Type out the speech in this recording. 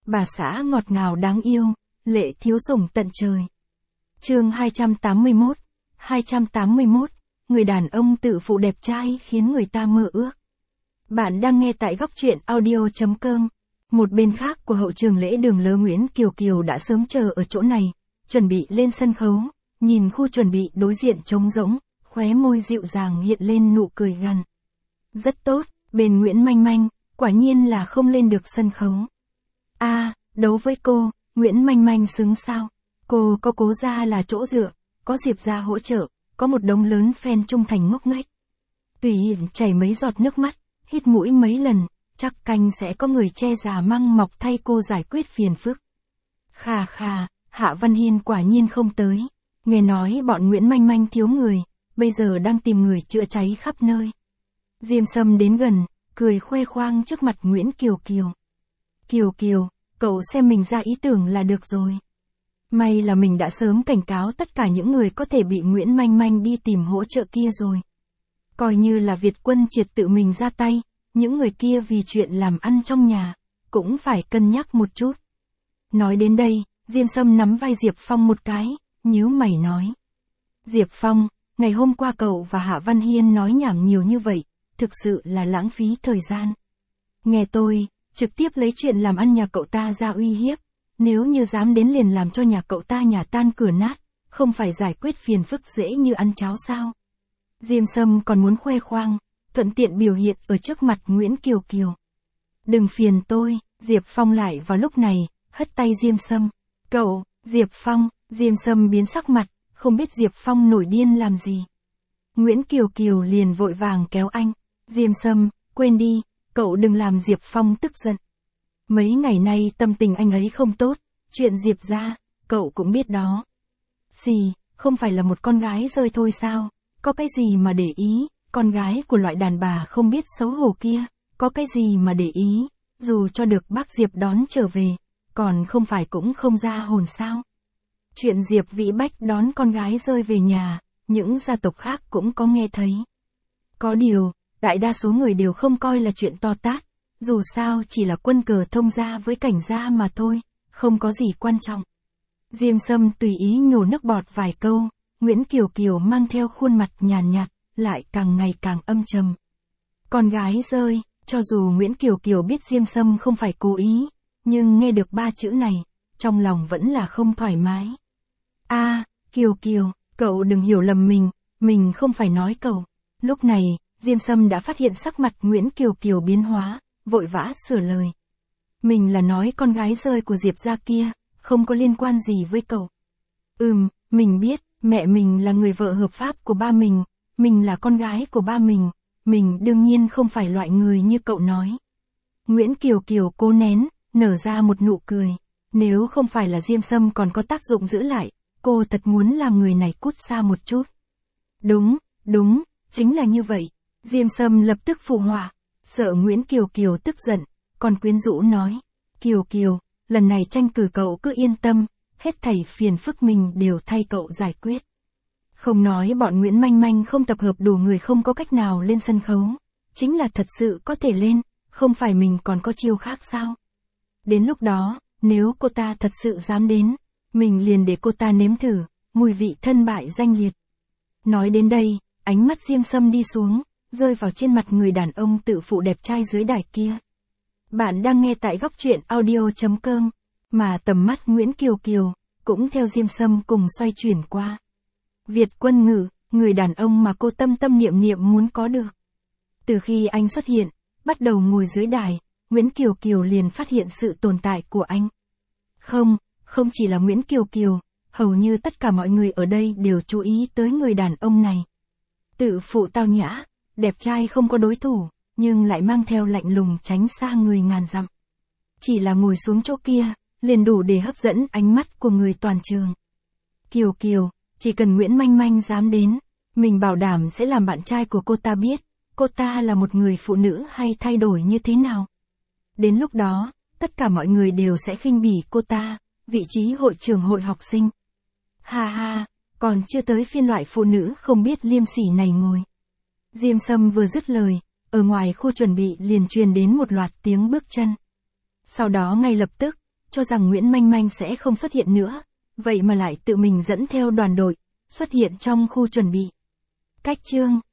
bà xã ngọt ngào đáng yêu, lệ thiếu sủng tận trời. Chương 281, người đàn ông tự phụ đẹp trai khiến người ta mơ ước. Bạn đang nghe tại góc truyện audio.com. Một bên khác của hậu trường lễ đường lứa Nguyễn Kiều Kiều đã sớm chờ ở chỗ này, chuẩn bị lên sân khấu, nhìn khu chuẩn bị đối diện trống rỗng, khóe môi dịu dàng hiện lên nụ cười gằn. Rất tốt, bên Nguyễn Manh Manh, quả nhiên là không lên được sân khấu. Đấu với cô, Nguyễn Manh Manh xứng sao? Cô có Cố Gia là chỗ dựa, có Diệp Gia hỗ trợ, có một đống lớn fan trung thành ngốc nghếch. Tùy chảy mấy giọt nước mắt, hít mũi mấy lần, chắc canh sẽ có người che già măng mọc thay cô giải quyết phiền phức. Khà khà, Hạ Văn Hiên quả nhiên không tới. Nghe nói bọn Nguyễn Manh Manh thiếu người, bây giờ đang tìm người chữa cháy khắp nơi. Diêm Sâm đến gần, cười khoe khoang trước mặt Nguyễn Kiều Kiều. Kiều Kiều, cậu xem mình ra ý tưởng là được rồi. May là mình đã sớm cảnh cáo tất cả những người có thể bị Nguyễn Manh Manh đi tìm hỗ trợ kia rồi. Coi như là Việt Quân Triệt tự mình ra tay, những người kia vì chuyện làm ăn trong nhà, cũng phải cân nhắc một chút. Nói đến đây, Diêm Sâm nắm vai Diệp Phong một cái, nhíu mày nói. Diệp Phong, ngày hôm qua cậu và Hạ Văn Hiên nói nhảm nhiều như vậy, thực sự là lãng phí thời gian. Nghe tôi, trực tiếp lấy chuyện làm ăn nhà cậu ta ra uy hiếp, nếu như dám đến liền làm cho nhà cậu ta nhà tan cửa nát, không phải giải quyết phiền phức dễ như ăn cháo sao. Diêm Sâm còn muốn khoe khoang, thuận tiện biểu hiện ở trước mặt Nguyễn Kiều Kiều. Đừng phiền tôi, Diệp Phong lại vào lúc này, hất tay Diêm Sâm. Cậu, Diệp Phong, Diêm Sâm biến sắc mặt, không biết Diệp Phong nổi điên làm gì. Nguyễn Kiều Kiều liền vội vàng kéo anh. Diêm Sâm, quên đi, cậu đừng làm Diệp Phong tức giận. Mấy ngày nay tâm tình anh ấy không tốt, chuyện Diệp gia, cậu cũng biết đó. Xì, không phải là một con gái rơi thôi sao, có cái gì mà để ý, con gái của loại đàn bà không biết xấu hổ kia, có cái gì mà để ý, dù cho được bác Diệp đón trở về, còn không phải cũng không ra hồn sao. Chuyện Diệp Vĩ Bách đón con gái rơi về nhà, những gia tộc khác cũng có nghe thấy. Có điều, đại đa số người đều không coi là chuyện to tát, dù sao chỉ là quân cờ thông gia với cảnh gia mà thôi, không có gì quan trọng. Diêm Sâm tùy ý nhổ nước bọt vài câu, Nguyễn Kiều Kiều mang theo khuôn mặt nhàn nhạt, lại càng ngày càng âm trầm. Con gái rơi, cho dù Nguyễn Kiều Kiều biết Diêm Sâm không phải cố ý, nhưng nghe được ba chữ này, trong lòng vẫn là không thoải mái. Kiều Kiều, cậu đừng hiểu lầm mình không phải nói cậu. Lúc này, Diêm Sâm đã phát hiện sắc mặt Nguyễn Kiều Kiều biến hóa, vội vã sửa lời. Mình là nói con gái rơi của Diệp gia kia, không có liên quan gì với cậu. Mình biết, mẹ mình là người vợ hợp pháp của ba mình là con gái của ba mình đương nhiên không phải loại người như cậu nói. Nguyễn Kiều Kiều cố nén, nở ra một nụ cười. Nếu không phải là Diêm Sâm còn có tác dụng giữ lại, cô thật muốn làm người này cút xa một chút. Đúng, chính là như vậy. Diêm Sâm lập tức phụ họa, sợ Nguyễn Kiều Kiều tức giận, còn quyến rũ nói. Kiều Kiều, lần này tranh cử cậu cứ yên tâm, hết thảy phiền phức mình đều thay cậu giải quyết. Không nói bọn Nguyễn Manh Manh không tập hợp đủ người không có cách nào lên sân khấu, chính là thật sự có thể lên, không phải mình còn có chiêu khác sao? Đến lúc đó, nếu cô ta thật sự dám đến, mình liền để cô ta nếm thử, mùi vị thân bại danh liệt. Nói đến đây, ánh mắt Diêm Sâm đi xuống, rơi vào trên mặt người đàn ông tự phụ đẹp trai dưới đài kia. Bạn đang nghe tại góc truyện audio.com, mà tầm mắt Nguyễn Kiều Kiều, cũng theo Diêm Sâm cùng xoay chuyển qua. Việt Quân Ngự, người đàn ông mà cô tâm niệm muốn có được. Từ khi anh xuất hiện, bắt đầu ngồi dưới đài, Nguyễn Kiều Kiều liền phát hiện sự tồn tại của anh. Không chỉ là Nguyễn Kiều Kiều, hầu như tất cả mọi người ở đây đều chú ý tới người đàn ông này. Tự phụ tao nhã, đẹp trai không có đối thủ, nhưng lại mang theo lạnh lùng tránh xa người ngàn dặm. Chỉ là ngồi xuống chỗ kia, liền đủ để hấp dẫn ánh mắt của người toàn trường. Kiều Kiều, chỉ cần Nguyễn Manh Manh dám đến, mình bảo đảm sẽ làm bạn trai của cô ta biết, cô ta là một người phụ nữ hay thay đổi như thế nào. Đến lúc đó, tất cả mọi người đều sẽ khinh bỉ cô ta, vị trí hội trưởng hội học sinh. Ha, còn chưa tới phiên loại phụ nữ không biết liêm sỉ này ngồi. Diêm Sâm vừa dứt lời, ở ngoài khu chuẩn bị liền truyền đến một loạt tiếng bước chân. Sau đó ngay lập tức, cho rằng Nguyễn Manh Manh sẽ không xuất hiện nữa, vậy mà lại tự mình dẫn theo đoàn đội, xuất hiện trong khu chuẩn bị. Cách chương